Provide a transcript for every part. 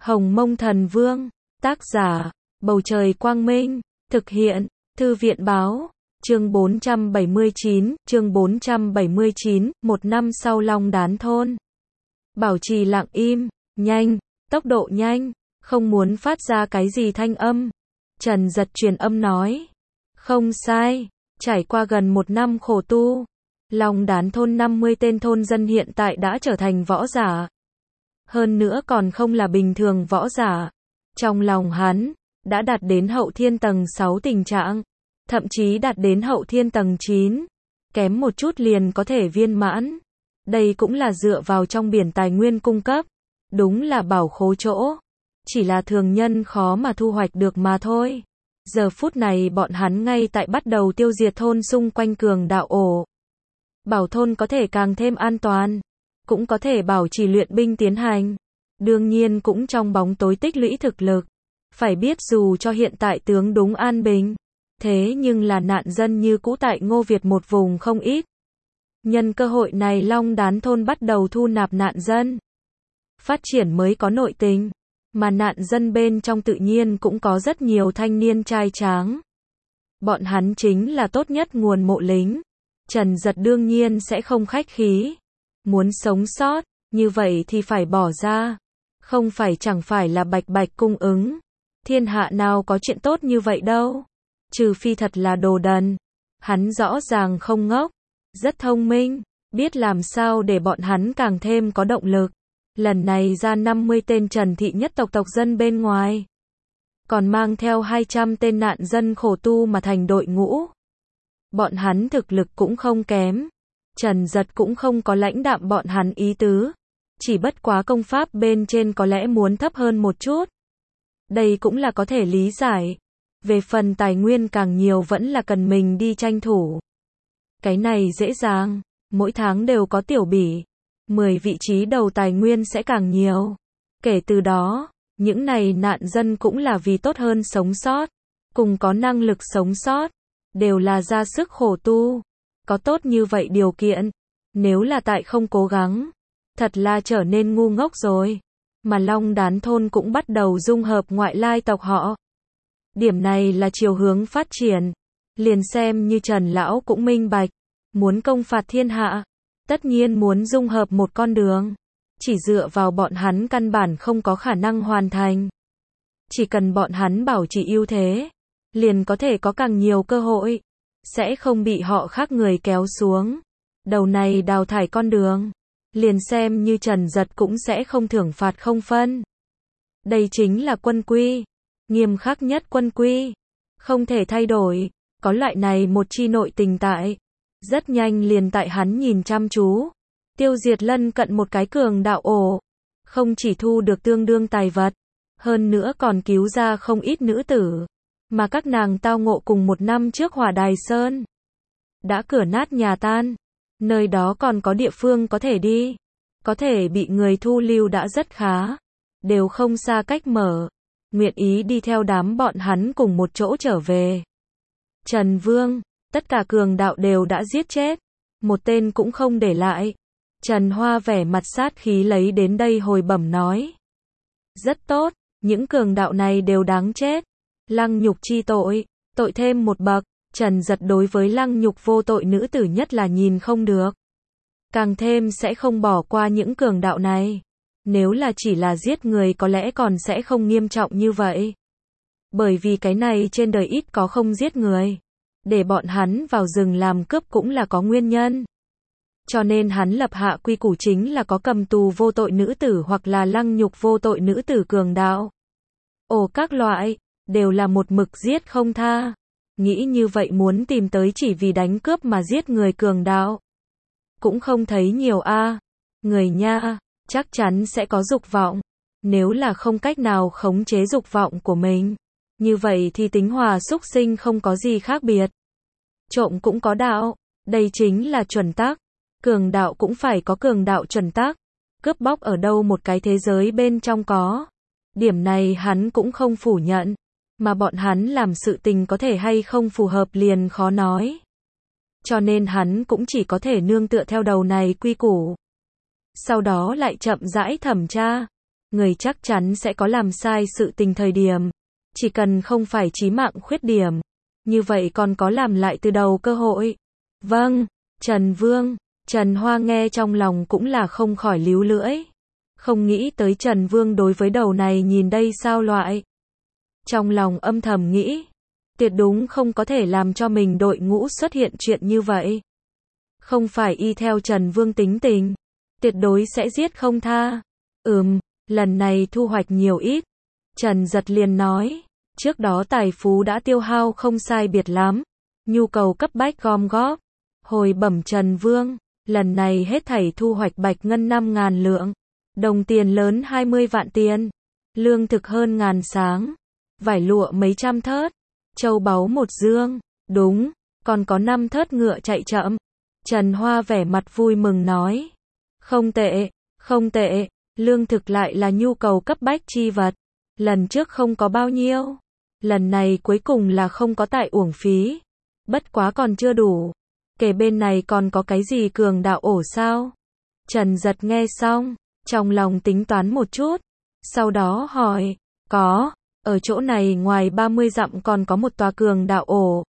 Hồng Mông Thần Vương, tác giả, Bầu Trời Quang Minh, thực hiện, Thư viện Báo, chương 479, một năm sau Long Đán Thôn. Bảo trì lặng im, nhanh, tốc độ nhanh, không muốn phát ra cái gì thanh âm. Trần Giật truyền âm nói. Không sai, trải qua gần một năm khổ tu, Long Đán Thôn 50 tên thôn dân hiện tại đã trở thành võ giả. Hơn nữa còn không là bình thường võ giả. Trong lòng hắn, đã đạt đến hậu thiên tầng 6 tình trạng, thậm chí đạt đến hậu thiên tầng 9, kém một chút liền có thể viên mãn. Đây cũng là dựa vào trong biển tài nguyên cung cấp, đúng là bảo khố chỗ, chỉ là thường nhân khó mà thu hoạch được mà thôi. Giờ phút này bọn hắn ngay tại bắt đầu tiêu diệt thôn xung quanh cường đạo ổ. Bảo thôn có thể càng thêm an toàn, cũng có thể bảo trì luyện binh tiến hành. Đương nhiên cũng trong bóng tối tích lũy thực lực. Phải biết dù cho hiện tại tướng đúng an bình, thế nhưng là nạn dân như cũ tại Ngô Việt một vùng không ít. Nhân cơ hội này Long Đán Thôn bắt đầu thu nạp nạn dân. Phát triển mới có nội tình, mà nạn dân bên trong tự nhiên cũng có rất nhiều thanh niên trai tráng. Bọn hắn chính là tốt nhất nguồn mộ lính. Trần Giật đương nhiên sẽ không khách khí. Muốn sống sót, như vậy thì phải bỏ ra. Không phải chẳng phải là bạch bạch cung ứng. Thiên hạ nào có chuyện tốt như vậy đâu. Trừ phi thật là đồ đần. Hắn rõ ràng không ngốc, rất thông minh, biết làm sao để bọn hắn càng thêm có động lực. Lần này ra 50 tên Trần thị nhất tộc tộc dân bên ngoài, còn mang theo 200 tên nạn dân khổ tu mà thành đội ngũ. Bọn hắn thực lực cũng không kém. Trần Giật cũng không có lãnh đạm bọn hắn ý tứ. Chỉ bất quá công pháp bên trên có lẽ muốn thấp hơn một chút. Đây cũng là có thể lý giải. Về phần tài nguyên càng nhiều vẫn là cần mình đi tranh thủ. Cái này dễ dàng, mỗi tháng đều có tiểu bỉ. 10 vị trí đầu tài nguyên sẽ càng nhiều. Kể từ đó, những này nạn dân cũng là vì tốt hơn sống sót, cùng có năng lực sống sót, đều là ra sức khổ tu. Có tốt như vậy điều kiện, nếu là tại không cố gắng, thật là trở nên ngu ngốc rồi. Mà Long Đán Thôn cũng bắt đầu dung hợp ngoại lai tộc họ. Điểm này là chiều hướng phát triển. Liền xem như Trần Lão cũng minh bạch, muốn công phạt thiên hạ, tất nhiên muốn dung hợp một con đường. Chỉ dựa vào bọn hắn căn bản không có khả năng hoàn thành. Chỉ cần bọn hắn bảo trì ưu thế, liền có thể có càng nhiều cơ hội, sẽ không bị họ khác người kéo xuống. Đầu này đào thải con đường, liền xem như Trần Giật cũng sẽ không thưởng phạt không phân. Đây chính là quân quy, nghiêm khắc nhất quân quy, không thể thay đổi. Có loại này một chi nội tình tại, rất nhanh liền tại hắn nhìn chăm chú, tiêu diệt lân cận một cái cường đạo ổ. Không chỉ thu được tương đương tài vật, hơn nữa còn cứu ra không ít nữ tử, mà các nàng tao ngộ cùng một năm trước Hỏa Đài Sơn. Đã cửa nát nhà tan, nơi đó còn có địa phương có thể đi, có thể bị người thu lưu đã rất khá, đều không xa cách mở, nguyện ý đi theo đám bọn hắn cùng một chỗ trở về. Trần Vương, tất cả cường đạo đều đã giết chết, một tên cũng không để lại. Trần Hoa vẻ mặt sát khí lấy đến đây hồi bẩm nói. Rất tốt, những cường đạo này đều đáng chết. Lăng nhục chi tội, tội thêm một bậc. Trần Giật đối với lăng nhục vô tội nữ tử nhất là nhìn không được. Càng thêm sẽ không bỏ qua những cường đạo này. Nếu là chỉ là giết người có lẽ còn sẽ không nghiêm trọng như vậy. Bởi vì cái này trên đời ít có không giết người. Để bọn hắn vào rừng làm cướp cũng là có nguyên nhân. Cho nên hắn lập hạ quy củ chính là có cầm tù vô tội nữ tử hoặc là lăng nhục vô tội nữ tử cường đạo. Ồ các loại, đều là một mực giết không tha. Nghĩ như vậy muốn tìm tới chỉ vì đánh cướp mà giết người cường đạo. Cũng không thấy nhiều a. Người nha, chắc chắn sẽ có dục vọng. Nếu là không cách nào khống chế dục vọng của mình, như vậy thì tính hòa súc sinh không có gì khác biệt. Trộm cũng có đạo, đây chính là chuẩn tắc. Cường đạo cũng phải có cường đạo chuẩn tắc. Cướp bóc ở đâu một cái thế giới bên trong có. Điểm này hắn cũng không phủ nhận. Mà bọn hắn làm sự tình có thể hay không phù hợp liền khó nói. Cho nên hắn cũng chỉ có thể nương tựa theo đầu này quy củ. Sau đó lại chậm rãi thẩm tra. người chắc chắn sẽ có làm sai sự tình thời điểm. Chỉ cần không phải chí mạng khuyết điểm. Như vậy còn có làm lại từ đầu cơ hội. Vâng, Trần Vương. Trần Hoa nghe trong lòng cũng là không khỏi líu lưỡi. Không nghĩ tới Trần Vương đối với đầu này nhìn đây sao loại. Trong lòng âm thầm nghĩ. Tuyệt đúng không có thể làm cho mình đội ngũ xuất hiện chuyện như vậy. Không phải y theo Trần Vương tính tình. Tuyệt đối sẽ giết không tha. Lần này thu hoạch nhiều ít. Trần Giật liền nói. Trước đó tài phú đã tiêu hao không sai biệt lắm. Nhu cầu cấp bách gom góp. Hồi bẩm Trần Vương. Lần này hết thảy thu hoạch bạch ngân 5.000 lượng. Đồng tiền lớn 20 vạn tiền. Lương thực hơn 1.000 sáng. Vải lụa mấy trăm thớt. Châu báu một dương. Đúng. Còn có 5 thớt ngựa chạy chậm. Trần Hoa vẻ mặt vui mừng nói. Không tệ. Không tệ. Lương thực lại là nhu cầu cấp bách chi vật. Lần trước không có bao nhiêu. Lần này cuối cùng là không có tại uổng phí. Bất quá còn chưa đủ. Kể bên này còn có cái gì cường đạo ổ sao? Trần Giật nghe xong. Trong lòng tính toán một chút. Sau đó hỏi. Có. Ở chỗ này ngoài 30 dặm còn có một tòa cường đạo ổ.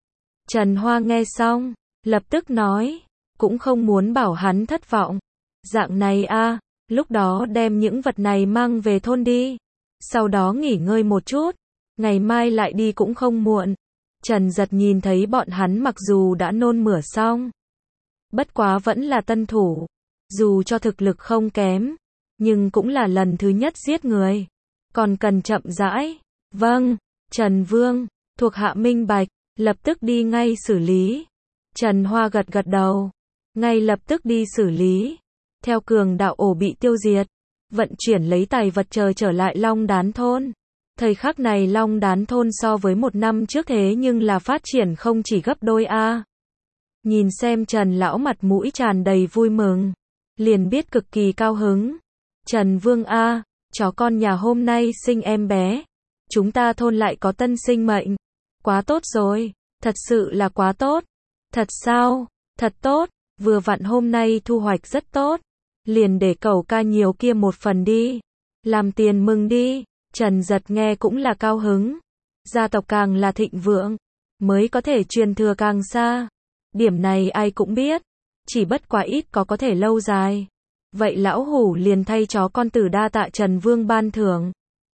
Trần Hoa nghe xong. Lập tức nói. Cũng không muốn bảo hắn thất vọng. Dạng này a, lúc đó đem những vật này mang về thôn đi. Sau đó nghỉ ngơi một chút. Ngày mai lại đi cũng không muộn. Trần Giật nhìn thấy bọn hắn mặc dù đã nôn mửa xong. Bất quá vẫn là tân thủ. Dù cho thực lực không kém. Nhưng cũng là lần thứ nhất giết người. Còn cần chậm rãi. Vâng, Trần Vương. Thuộc hạ minh bạch. Lập tức đi ngay xử lý. Trần Hoa gật gật đầu. Ngay lập tức đi xử lý. Theo cường đạo ổ bị tiêu diệt. Vận chuyển lấy tài vật trở lại Long Đán thôn. Thời khắc này Long Đán thôn so với một năm trước thế nhưng là phát triển không chỉ gấp đôi a. Nhìn xem Trần lão mặt mũi tràn đầy vui mừng. Liền biết cực kỳ cao hứng. Trần Vương a, chó con nhà hôm nay sinh em bé. Chúng ta thôn lại có tân sinh mệnh. Quá tốt rồi. Thật sự là quá tốt. Thật sao? Thật tốt. Vừa vặn hôm nay thu hoạch rất tốt. Liền để cẩu ca nhiều kia một phần đi. Làm tiền mừng đi. Trần Giật nghe cũng là cao hứng. Gia tộc càng là thịnh vượng. Mới có thể truyền thừa càng xa. Điểm này ai cũng biết. Chỉ bất quá ít có thể lâu dài. Vậy lão hủ liền thay chó con tử đa tạ Trần Vương ban thưởng.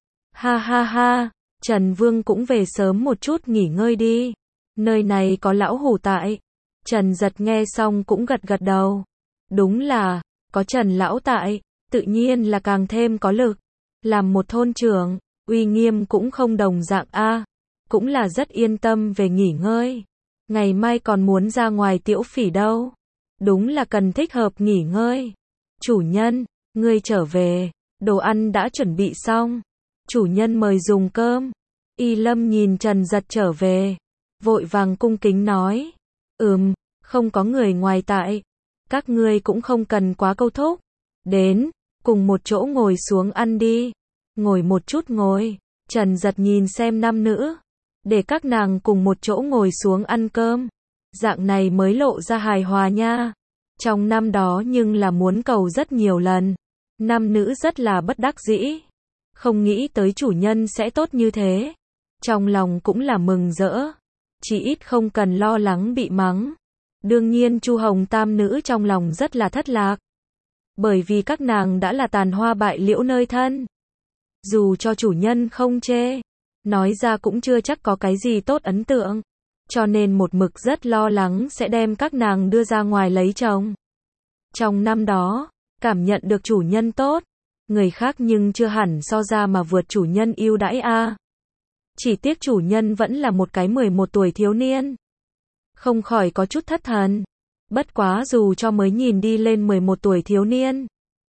Ha ha ha. Trần Vương cũng về sớm một chút nghỉ ngơi đi. Nơi này có lão hủ tại. Trần Giật nghe xong cũng gật gật đầu. Đúng là, có Trần lão tại, tự nhiên là càng thêm có lực. Làm một thôn trưởng, uy nghiêm cũng không đồng dạng a. Cũng là rất yên tâm về nghỉ ngơi. Ngày mai còn muốn ra ngoài Tiễu Phỉ đâu. Đúng là cần thích hợp nghỉ ngơi. Chủ nhân, ngươi trở về, đồ ăn đã chuẩn bị xong. Chủ nhân mời dùng cơm. Y Lâm nhìn Trần Giật trở về. Vội vàng cung kính nói. Không có người ngoài tại. Các ngươi cũng không cần quá câu thúc. Đến, cùng một chỗ ngồi xuống ăn đi. Ngồi một chút ngồi. Trần Giật nhìn xem nam nữ. Để các nàng cùng một chỗ ngồi xuống ăn cơm. Dạng này mới lộ ra hài hòa nha. Trong năm đó nhưng là muốn cầu rất nhiều lần. Nam nữ rất là bất đắc dĩ. Không nghĩ tới chủ nhân sẽ tốt như thế. Trong lòng cũng là mừng rỡ. Chỉ ít không cần lo lắng bị mắng. Đương nhiên Chu Hồng tam nữ trong lòng rất là thất lạc. Bởi vì các nàng đã là tàn hoa bại liễu nơi thân. Dù cho chủ nhân không chê. Nói ra cũng chưa chắc có cái gì tốt ấn tượng. Cho nên một mực rất lo lắng sẽ đem các nàng đưa ra ngoài lấy chồng. Trong năm đó, cảm nhận được chủ nhân tốt. Người khác nhưng chưa hẳn so ra mà vượt chủ nhân ưu đãi a. Chỉ tiếc chủ nhân vẫn là một cái 11 tuổi thiếu niên. Không khỏi có chút thất thần. Bất quá dù cho mới nhìn đi lên 11 tuổi thiếu niên.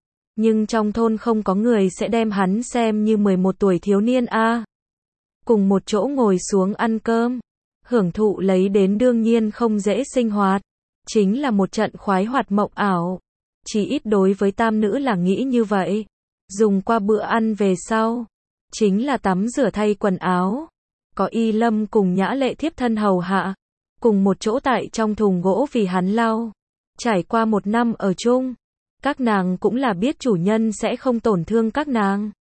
Nhưng trong thôn không có người sẽ đem hắn xem như 11 tuổi thiếu niên a. Cùng một chỗ ngồi xuống ăn cơm. Hưởng thụ lấy đến đương nhiên không dễ sinh hoạt. Chính là một trận khoái hoạt mộng ảo. Chỉ ít đối với tam nữ là nghĩ như vậy. Dùng qua bữa ăn về sau. Chính là tắm rửa thay quần áo. Có Y Lâm cùng Nhã Lệ thiếp thân hầu hạ. Cùng một chỗ tại trong thùng gỗ vì hắn lau. Trải qua một năm ở chung. Các nàng cũng là biết chủ nhân sẽ không tổn thương các nàng.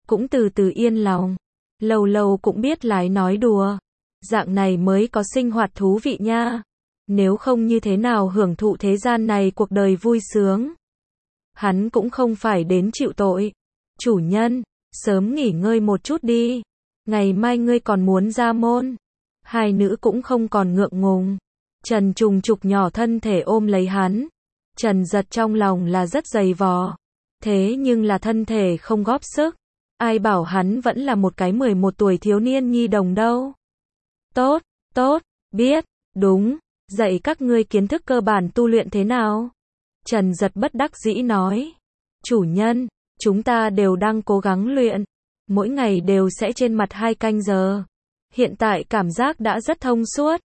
cũng từ từ yên lòng. Lâu lâu cũng biết lái nói đùa. Dạng này mới có sinh hoạt thú vị nha. Nếu không như thế nào hưởng thụ thế gian này cuộc đời vui sướng. Hắn cũng không phải đến chịu tội. Chủ nhân, sớm nghỉ ngơi một chút đi. Ngày mai ngươi còn muốn ra môn. Hai nữ cũng không còn ngượng ngùng. Trần Trùng Trục nhỏ thân thể ôm lấy hắn. Trần Giật trong lòng là rất dày vò. Thế nhưng là thân thể không góp sức. Ai bảo hắn vẫn là một cái 11 tuổi thiếu niên nhi đồng đâu. Tốt, tốt, biết, đúng, dạy các ngươi kiến thức cơ bản tu luyện thế nào. Trần Giật bất đắc dĩ nói. Chủ nhân, chúng ta đều đang cố gắng luyện. Mỗi ngày đều sẽ trên mặt 2 canh giờ. Hiện tại cảm giác đã rất thông suốt.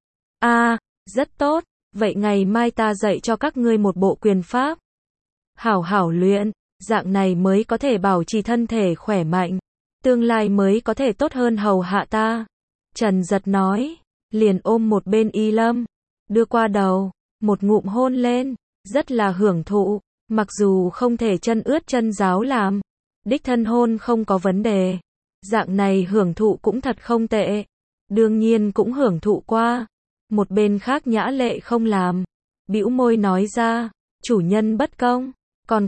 Rất tốt, vậy ngày mai ta dạy cho các ngươi một bộ quyền pháp. Hảo hảo luyện, dạng này mới có thể bảo trì thân thể khỏe mạnh. Tương lai mới có thể tốt hơn hầu hạ ta. Trần Giật nói, liền ôm một bên Y Lâm. Đưa qua đầu, một ngụm hôn lên, rất là hưởng thụ. Mặc dù không thể chân ướt chân ráo làm. Đích thân hôn không có vấn đề. Dạng này hưởng thụ cũng thật không tệ. Đương nhiên cũng hưởng thụ qua. Một bên khác Nhã Lệ không làm. Bĩu môi nói ra, chủ nhân bất công. Còn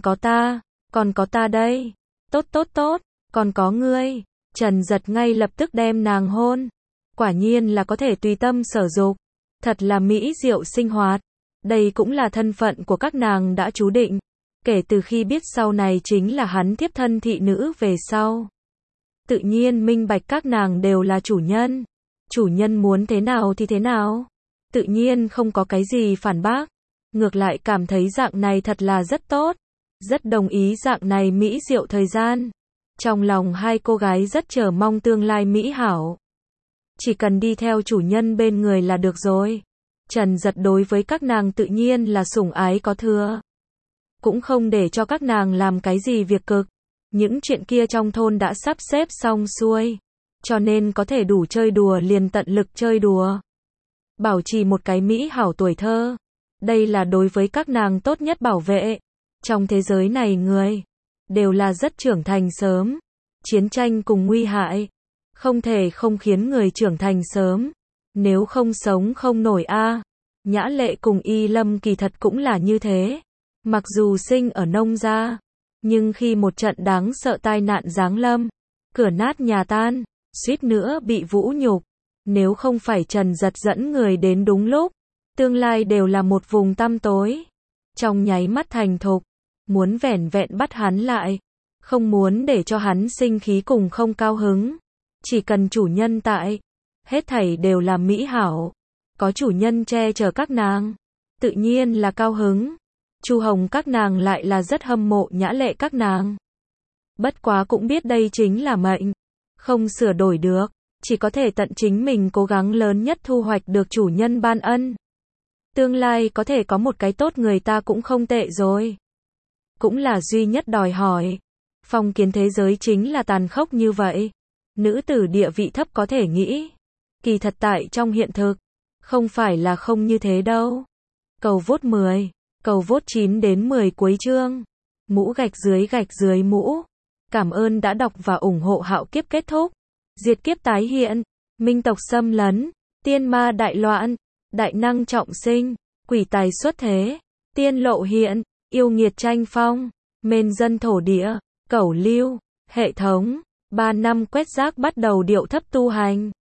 có ta đây. Tốt tốt tốt, còn có ngươi. Trần Giật ngay lập tức đem nàng hôn. Quả nhiên là có thể tùy tâm sở dục. Thật là mỹ diệu sinh hoạt. Đây cũng là thân phận của các nàng đã chú định. Kể từ khi biết sau này chính là hắn thiếp thân thị nữ về sau. Tự nhiên minh bạch các nàng đều là chủ nhân. Chủ nhân muốn thế nào thì thế nào. Tự nhiên không có cái gì phản bác. Ngược lại cảm thấy dạng này thật là rất tốt. Rất đồng ý dạng này mỹ diệu thời gian. Trong lòng hai cô gái rất chờ mong tương lai mỹ hảo. Chỉ cần đi theo chủ nhân bên người là được rồi. Trần Giật đối với các nàng tự nhiên là sủng ái có thừa. Cũng không để cho các nàng làm cái gì việc cực. Những chuyện kia trong thôn đã sắp xếp xong xuôi. Cho nên có thể đủ chơi đùa liền tận lực chơi đùa. Bảo trì một cái mỹ hảo tuổi thơ. Đây là đối với các nàng tốt nhất bảo vệ. Trong thế giới này người đều là rất trưởng thành sớm. Chiến tranh cùng nguy hại. Không thể không khiến người trưởng thành sớm. Nếu không sống không nổi a. Nhã Lệ cùng Y Lâm kỳ thật cũng là như thế. Mặc dù sinh ở nông gia. Nhưng khi một trận đáng sợ tai nạn giáng lâm. Cửa nát nhà tan. Suýt nữa bị vũ nhục. Nếu không phải Trần Giật dẫn người đến đúng lúc. Tương lai đều là một vùng tăm tối. Trong nháy mắt thành thục. Muốn vẻn vẹn bắt hắn lại. Không muốn để cho hắn sinh khí cùng không cao hứng. Chỉ cần chủ nhân tại. Hết thảy đều là mỹ hảo. Có chủ nhân che chở các nàng. Tự nhiên là cao hứng. Chu Hồng các nàng lại là rất hâm mộ Nhã Lệ các nàng. Bất quá cũng biết đây chính là mệnh. Không sửa đổi được. Chỉ có thể tận chính mình cố gắng lớn nhất thu hoạch được chủ nhân ban ân. Tương lai có thể có một cái tốt người ta cũng không tệ rồi. Cũng là duy nhất đòi hỏi. Phong kiến thế giới chính là tàn khốc như vậy. Nữ tử địa vị thấp có thể nghĩ. Kỳ thật tại trong hiện thực. Không phải là không như thế đâu. Cầu vote 10. Cầu vote 9 đến 10 cuối chương. Mũ gạch dưới mũ. Cảm ơn đã đọc và ủng hộ Hạo Kiếp kết thúc. Diệt kiếp tái hiện. Minh tộc xâm lấn. Tiên ma đại loạn. Đại năng trọng sinh. Quỷ tài xuất thế. Tiên lộ hiện. Yêu nghiệt tranh phong. Mên dân thổ địa. Cẩu lưu. Hệ thống. 3 năm quét rác bắt đầu điệu thấp tu hành.